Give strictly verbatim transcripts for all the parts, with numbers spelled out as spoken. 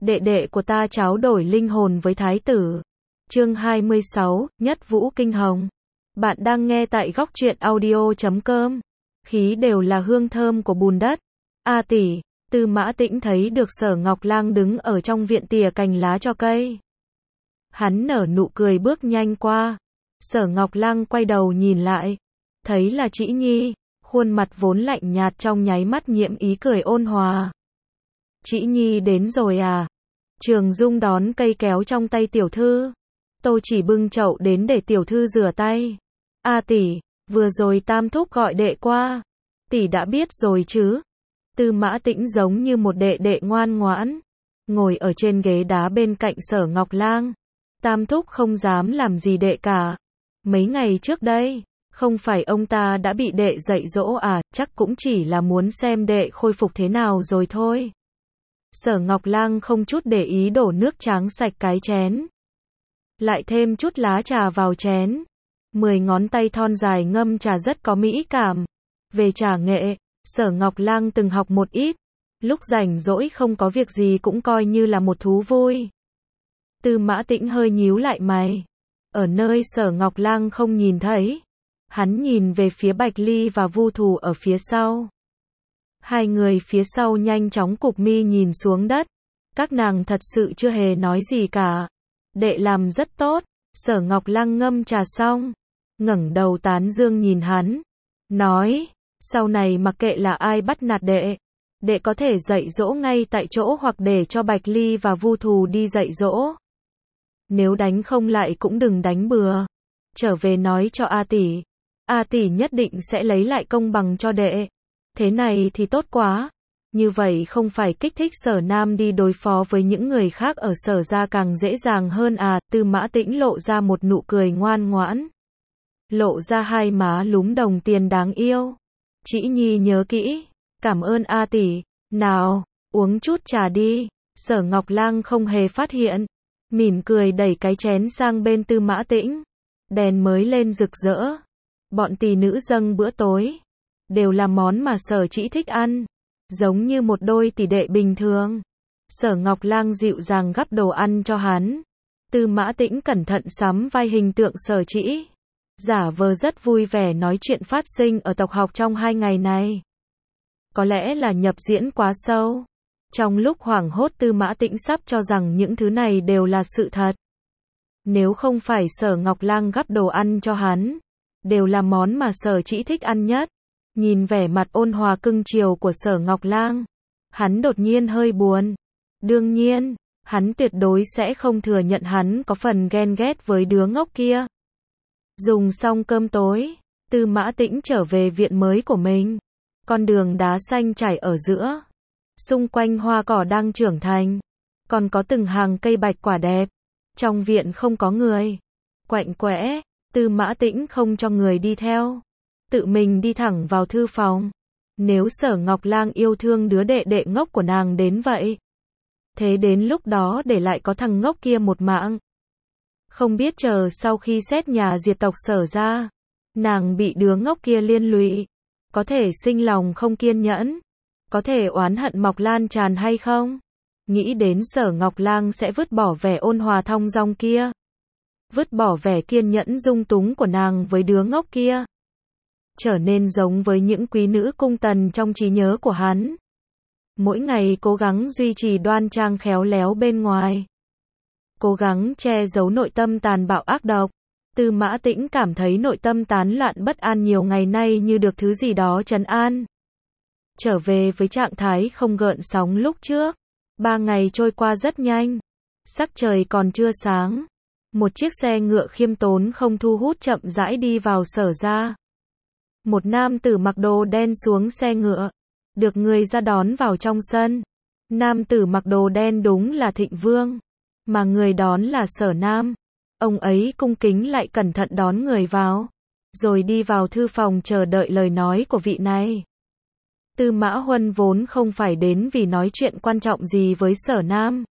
đệ đệ của ta tráo đổi linh hồn với thái tử. Chương hai mươi sáu, Nhất Vũ Kinh Hồng. Bạn đang nghe tại góc truyện audio chấm com. Khí đều là hương thơm của bùn đất. A tỷ, Tư Mã Tĩnh thấy được Sở Ngọc Lang đứng ở trong viện tỉa cành lá cho cây. Hắn nở nụ cười bước nhanh qua. Sở Ngọc Lang quay đầu nhìn lại, thấy là Trĩ Nhi, khuôn mặt vốn lạnh nhạt trong nháy mắt nhiễm ý cười ôn hòa. Trĩ Nhi đến rồi à? Trường Dung đón cây kéo trong tay tiểu thư. Tô chỉ bưng chậu đến để tiểu thư rửa tay. A tỷ, vừa rồi Tam thúc gọi đệ qua. Tỷ đã biết rồi chứ? Tư Mã Tĩnh giống như một đệ đệ ngoan ngoãn, ngồi ở trên ghế đá bên cạnh Sở Ngọc Lang. Tam thúc không dám làm gì đệ cả. Mấy ngày trước đây, không phải ông ta đã bị đệ dạy dỗ à, chắc cũng chỉ là muốn xem đệ khôi phục thế nào rồi thôi. Sở Ngọc Lang không chút để ý đổ nước tráng sạch cái chén. Lại thêm chút lá trà vào chén. Mười ngón tay thon dài ngâm trà rất có mỹ cảm. Về trà nghệ, Sở Ngọc Lang từng học một ít. Lúc rảnh rỗi không có việc gì cũng coi như là một thú vui. Tư Mã Tĩnh hơi nhíu lại mày. Ở nơi Sở Ngọc Lang không nhìn thấy, hắn nhìn về phía Bạch Ly và Vu Thù ở phía sau. Hai người phía sau nhanh chóng cụp mi nhìn xuống đất. Các nàng thật sự chưa hề nói gì cả. Đệ làm rất tốt. Sở Ngọc Lang ngâm trà xong, ngẩng đầu tán dương nhìn hắn, nói, sau này mặc kệ là ai bắt nạt đệ, đệ có thể dạy dỗ ngay tại chỗ hoặc để cho Bạch Ly và Vu Thù đi dạy dỗ. Nếu đánh không lại cũng đừng đánh bừa. Trở về nói cho A tỷ. A tỷ nhất định sẽ lấy lại công bằng cho đệ. Thế này thì tốt quá. Như vậy không phải kích thích Sở Nam đi đối phó với những người khác ở Sở gia càng dễ dàng hơn à? Tư Mã Tĩnh lộ ra một nụ cười ngoan ngoãn, lộ ra hai má lúm đồng tiền đáng yêu. Trĩ Nhi nhớ kỹ. Cảm ơn A tỷ. Nào, uống chút trà đi. Sở Ngọc Lang không hề phát hiện, mỉm cười đẩy cái chén sang bên Tư Mã Tĩnh. Đèn mới lên rực rỡ. Bọn tỷ nữ dâng bữa tối, đều là món mà Sở Trĩ thích ăn, giống như một đôi tỷ đệ bình thường. Sở Ngọc Lang dịu dàng gắp đồ ăn cho hắn. Tư Mã Tĩnh cẩn thận sắm vai hình tượng Sở Trĩ, giả vờ rất vui vẻ nói chuyện phát sinh ở tộc học trong hai ngày này. Có lẽ là nhập diễn quá sâu. Trong lúc hoảng hốt Tư Mã Tĩnh sắp cho rằng những thứ này đều là sự thật. Nếu không phải Sở Ngọc Lang gắp đồ ăn cho hắn, đều là món mà Sở Trĩ thích ăn nhất. Nhìn vẻ mặt ôn hòa cưng chiều của Sở Ngọc Lang, hắn đột nhiên hơi buồn. Đương nhiên, hắn tuyệt đối sẽ không thừa nhận hắn có phần ghen ghét với đứa ngốc kia. Dùng xong cơm tối, Tư Mã Tĩnh trở về viện mới của mình. Con đường đá xanh trải ở giữa. Xung quanh hoa cỏ đang trưởng thành. Còn có từng hàng cây bạch quả đẹp. Trong viện không có người. Quạnh quẽ, Tư Mã Tĩnh không cho người đi theo. Tự mình đi thẳng vào thư phòng. Nếu Sở Ngọc Lang yêu thương đứa đệ đệ ngốc của nàng đến vậy, thế đến lúc đó để lại có thằng ngốc kia một mạng. Không biết chờ sau khi xét nhà diệt tộc Sở ra, nàng bị đứa ngốc kia liên lụy, có thể sinh lòng không kiên nhẫn, có thể oán hận mọc lan tràn hay không? Nghĩ đến Sở Ngọc Lang sẽ vứt bỏ vẻ ôn hòa thong dong kia, vứt bỏ vẻ kiên nhẫn dung túng của nàng với đứa ngốc kia, trở nên giống với những quý nữ cung tần trong trí nhớ của hắn. Mỗi ngày cố gắng duy trì đoan trang khéo léo bên ngoài, cố gắng che giấu nội tâm tàn bạo ác độc. Tư Mã Tĩnh cảm thấy nội tâm tán loạn bất an nhiều ngày nay như được thứ gì đó trấn an. Trở về với trạng thái không gợn sóng lúc trước. Ba ngày trôi qua rất nhanh. Sắc trời còn chưa sáng. Một chiếc xe ngựa khiêm tốn không thu hút chậm rãi đi vào Sở ra. Một nam tử mặc đồ đen xuống xe ngựa, được người ra đón vào trong sân. Nam tử mặc đồ đen đúng là Thịnh Vương, mà người đón là Sở Nam. Ông ấy cung kính lại cẩn thận đón người vào, rồi đi vào thư phòng chờ đợi lời nói của vị này. Tư Mã Huân vốn không phải đến vì nói chuyện quan trọng gì với Sở Nam.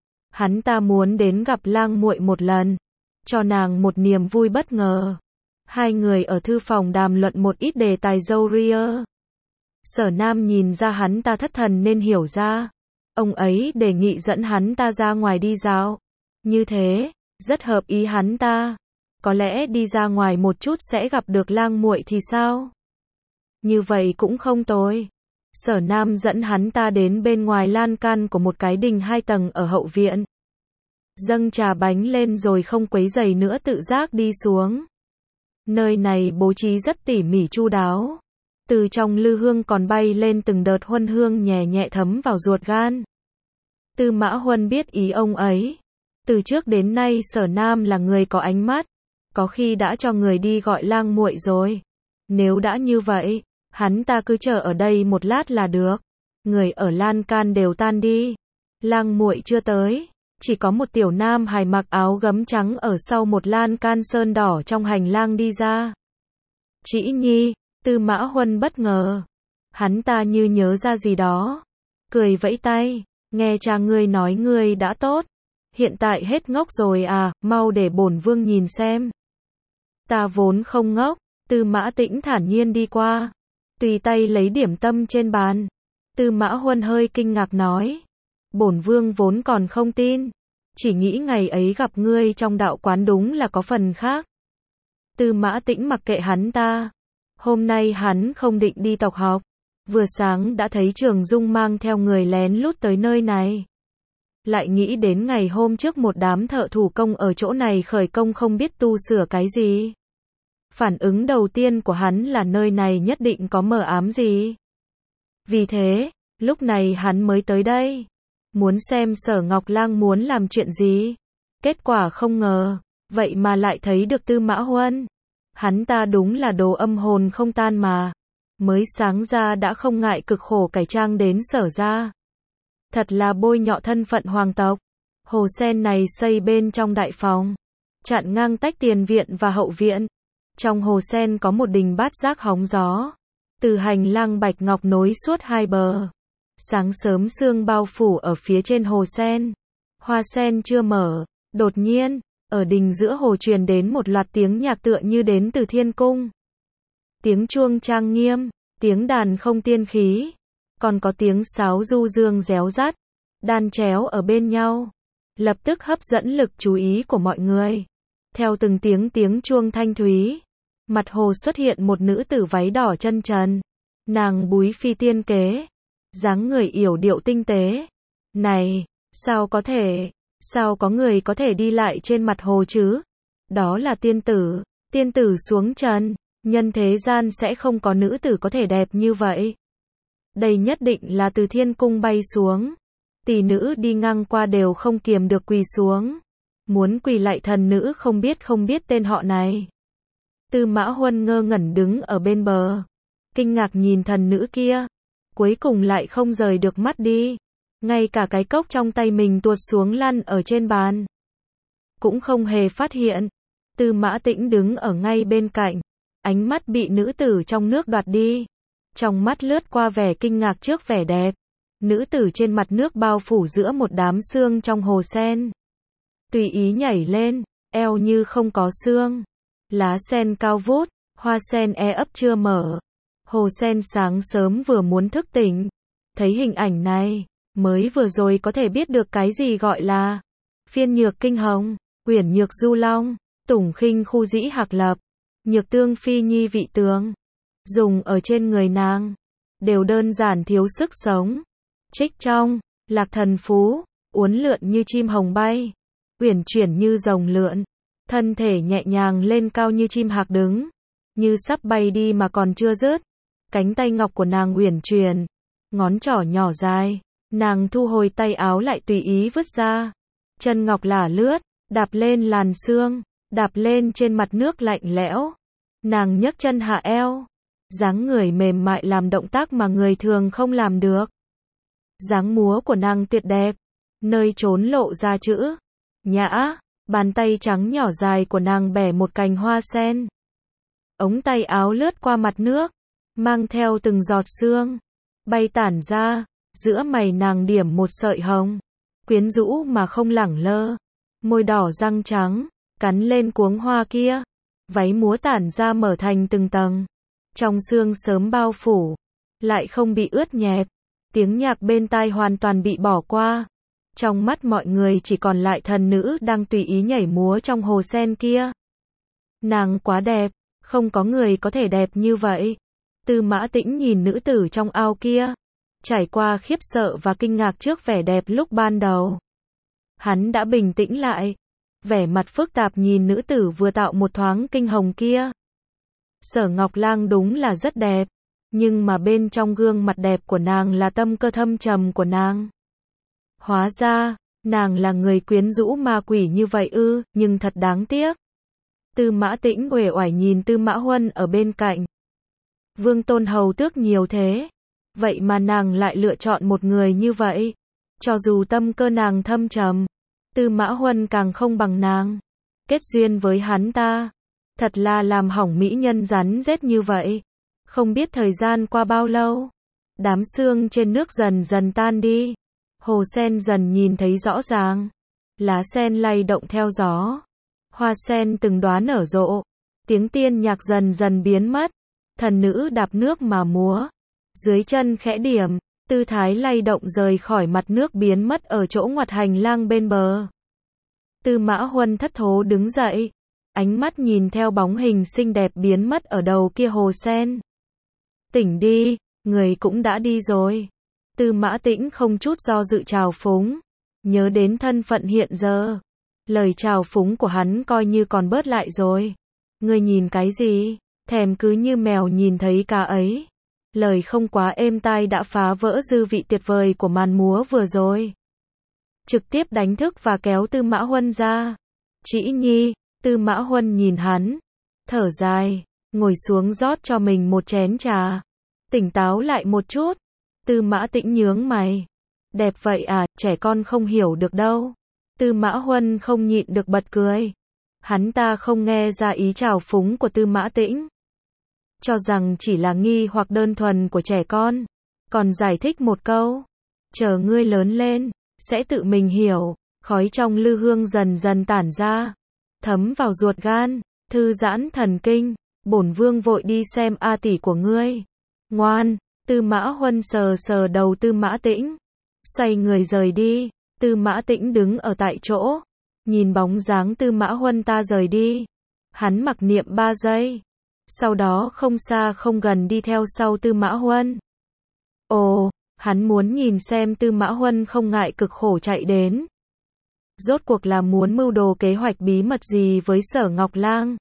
Hắn ta muốn đến gặp Lang muội một lần, cho nàng một niềm vui bất ngờ. Hai người ở thư phòng đàm luận một ít đề tài râu ria. Sở Nam nhìn ra hắn ta thất thần nên hiểu ra. Ông ấy đề nghị dẫn hắn ta ra ngoài đi dạo. Như thế, rất hợp ý hắn ta. Có lẽ đi ra ngoài một chút sẽ gặp được lang muội thì sao? Như vậy cũng không tồi. Sở Nam dẫn hắn ta đến bên ngoài lan can của một cái đình hai tầng ở hậu viện. Dâng trà bánh lên rồi không quấy rầy nữa tự giác đi xuống. Nơi này bố trí rất tỉ mỉ chu đáo. Từ trong lư hương còn bay lên từng đợt huân hương nhẹ nhẹ thấm vào ruột gan. Tư Mã Huân biết ý ông ấy. Từ trước đến nay Sở Nam là người có ánh mắt. Có khi đã cho người đi gọi lang muội rồi. Nếu đã như vậy, hắn ta cứ chờ ở đây một lát là được. Người ở lan can đều tan đi. Lang muội chưa tới. Chỉ có một tiểu nam hài mặc áo gấm trắng ở sau một lan can sơn đỏ trong hành lang đi ra. Trĩ Nhi, Tư Mã Huân bất ngờ. Hắn ta như nhớ ra gì đó. Cười vẫy tay, nghe cha ngươi nói ngươi đã tốt. Hiện tại hết ngốc rồi à, mau để bổn vương nhìn xem. Ta vốn không ngốc, Tư Mã Tĩnh thản nhiên đi qua. Tùy tay lấy điểm tâm trên bàn. Tư Mã Huân hơi kinh ngạc nói. Bổn vương vốn còn không tin. Chỉ nghĩ ngày ấy gặp ngươi trong đạo quán đúng là có phần khác. Tư Mã Tĩnh mặc kệ hắn ta. Hôm nay hắn không định đi tộc học. Vừa sáng đã thấy Trường Dung mang theo người lén lút tới nơi này. Lại nghĩ đến ngày hôm trước một đám thợ thủ công ở chỗ này khởi công không biết tu sửa cái gì. Phản ứng đầu tiên của hắn là nơi này nhất định có mờ ám gì. Vì thế, lúc này hắn mới tới đây. Muốn xem Sở Ngọc Lang muốn làm chuyện gì. Kết quả không ngờ, vậy mà lại thấy được Tư Mã Huân. Hắn ta đúng là đồ âm hồn không tan mà. Mới sáng ra đã không ngại cực khổ cải trang đến Sở ra. Thật là bôi nhọ thân phận hoàng tộc. Hồ sen này xây bên trong đại phòng. Chặn ngang tách tiền viện và hậu viện. Trong hồ sen có một đình bát giác hóng gió. Từ hành lang bạch ngọc nối suốt hai bờ. Sáng sớm sương bao phủ ở phía trên hồ sen. Hoa sen chưa mở. Đột nhiên, ở đình giữa hồ truyền đến một loạt tiếng nhạc tựa như đến từ thiên cung. Tiếng chuông trang nghiêm, tiếng đàn không tiên khí. Còn có tiếng sáo du dương réo rắt. Đan chéo ở bên nhau. Lập tức hấp dẫn lực chú ý của mọi người. Theo từng tiếng tiếng chuông thanh thúy. Mặt hồ xuất hiện một nữ tử váy đỏ chân trần. Nàng búi phi tiên kế. Dáng người yểu điệu tinh tế. Này, sao có thể, sao có người có thể đi lại trên mặt hồ chứ? Đó là tiên tử, tiên tử xuống trần, nhân thế gian sẽ không có nữ tử có thể đẹp như vậy. Đây nhất định là từ thiên cung bay xuống. Tỷ nữ đi ngang qua đều không kiềm được quỳ xuống. Muốn quỳ lại thần nữ không biết không biết tên họ này. Tư Mã Huân ngơ ngẩn đứng ở bên bờ. Kinh ngạc nhìn thần nữ kia. Cuối cùng lại không rời được mắt đi. Ngay cả cái cốc trong tay mình tuột xuống lăn ở trên bàn. Cũng không hề phát hiện. Tư Mã Tĩnh đứng ở ngay bên cạnh. Ánh mắt bị nữ tử trong nước đoạt đi. Trong mắt lướt qua vẻ kinh ngạc trước vẻ đẹp. Nữ tử trên mặt nước bao phủ giữa một đám xương trong hồ sen. Tùy ý nhảy lên, eo như không có xương. Lá sen cao vút, hoa sen e ấp chưa mở. Hồ sen sáng sớm vừa muốn thức tỉnh. Thấy hình ảnh này, mới vừa rồi có thể biết được cái gì gọi là phiên nhược kinh hồng, uyển nhược du long, tủng khinh khu dĩ hạc lập, nhược tương phi nhi vị tướng. Dùng ở trên người nàng, đều đơn giản thiếu sức sống. Trích trong, lạc thần phú, uốn lượn như chim hồng bay, uyển chuyển như rồng lượn, thân thể nhẹ nhàng lên cao như chim hạc đứng, như sắp bay đi mà còn chưa dứt. Cánh tay ngọc của nàng uyển chuyển, ngón trỏ nhỏ dài, nàng thu hồi tay áo lại tùy ý vứt ra. Chân ngọc lả lướt, đạp lên làn sương, đạp lên trên mặt nước lạnh lẽo. Nàng nhấc chân hạ eo, dáng người mềm mại làm động tác mà người thường không làm được. Dáng múa của nàng tuyệt đẹp, nơi trốn lộ ra chữ nhã. Bàn tay trắng nhỏ dài của nàng bẻ một cành hoa sen. Ống tay áo lướt qua mặt nước, mang theo từng giọt sương, bay tản ra, giữa mày nàng điểm một sợi hồng, quyến rũ mà không lẳng lơ, môi đỏ răng trắng, cắn lên cuống hoa kia, váy múa tản ra mở thành từng tầng, trong sương sớm bao phủ, lại không bị ướt nhẹp, Tiếng nhạc bên tai hoàn toàn bị bỏ qua. Trong mắt mọi người chỉ còn lại thần nữ đang tùy ý nhảy múa trong hồ sen kia. Nàng quá đẹp, không có người có thể đẹp như vậy. Tư Mã Tĩnh nhìn nữ tử trong ao kia, trải qua khiếp sợ và kinh ngạc trước vẻ đẹp lúc ban đầu. Hắn đã bình tĩnh lại, vẻ mặt phức tạp nhìn nữ tử vừa tạo một thoáng kinh hồng kia. Sở Ngọc Lang đúng là rất đẹp, nhưng mà bên trong gương mặt đẹp của nàng là tâm cơ thâm trầm của nàng. Hóa ra, nàng là người quyến rũ ma quỷ như vậy ư, nhưng thật đáng tiếc. Tư Mã Tĩnh uể oải nhìn Tư Mã Huân ở bên cạnh. Vương tôn hầu tước nhiều thế, vậy mà nàng lại lựa chọn một người như vậy. Cho dù tâm cơ nàng thâm trầm, Tư Mã Huân càng không bằng nàng. Kết duyên với hắn ta, thật là làm hỏng mỹ nhân rắn rết như vậy. Không biết thời gian qua bao lâu, đám sương trên nước dần dần tan đi. Hồ sen dần nhìn thấy rõ ràng, lá sen lay động theo gió, hoa sen từng đóa nở rộ, tiếng tiên nhạc dần dần biến mất, thần nữ đạp nước mà múa, dưới chân khẽ điểm, tư thái lay động rời khỏi mặt nước biến mất ở chỗ ngoặt hành lang bên bờ. Tư Mã Huân thất thố đứng dậy, ánh mắt nhìn theo bóng hình xinh đẹp biến mất ở đầu kia hồ sen. Tỉnh đi, người cũng đã đi rồi. Tư Mã Tĩnh không chút do dự trào phúng, nhớ đến thân phận hiện giờ. Lời trào phúng của hắn coi như còn bớt lại rồi. Ngươi nhìn cái gì? Thèm cứ như mèo nhìn thấy cá ấy. Lời không quá êm tai đã phá vỡ dư vị tuyệt vời của màn múa vừa rồi. Trực tiếp đánh thức và kéo Tư Mã Huân ra. Trĩ Nhi, Tư Mã Huân nhìn hắn, thở dài, ngồi xuống rót cho mình một chén trà. Tỉnh táo lại một chút. Tư Mã Tĩnh nhướng mày. Đẹp vậy à, trẻ con không hiểu được đâu. Tư Mã Huân không nhịn được bật cười. Hắn ta không nghe ra ý trào phúng của Tư Mã Tĩnh. Cho rằng chỉ là nghi hoặc đơn thuần của trẻ con. Còn giải thích một câu. Chờ ngươi lớn lên, sẽ tự mình hiểu. Khói trong lư hương dần dần tản ra, thấm vào ruột gan, thư giãn thần kinh. Bổn vương vội đi xem A tỷ của ngươi. Ngoan. Tư Mã Huân sờ sờ đầu Tư Mã Tĩnh, xoay người rời đi. Tư Mã Tĩnh đứng ở tại chỗ, nhìn bóng dáng Tư Mã Huân ta rời đi. Hắn mặc niệm ba giây, sau đó không xa không gần đi theo sau Tư Mã Huân. Ồ, hắn muốn nhìn xem Tư Mã Huân không ngại cực khổ chạy đến. Rốt cuộc là muốn mưu đồ kế hoạch bí mật gì với Sở Ngọc Lang.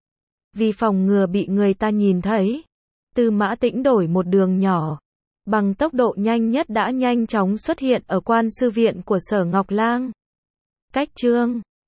Vì phòng ngừa bị người ta nhìn thấy, Tư Mã Tĩnh đổi một đường nhỏ, bằng tốc độ nhanh nhất đã nhanh chóng xuất hiện ở quan sư viện của Sở Ngọc Lang. Cách chương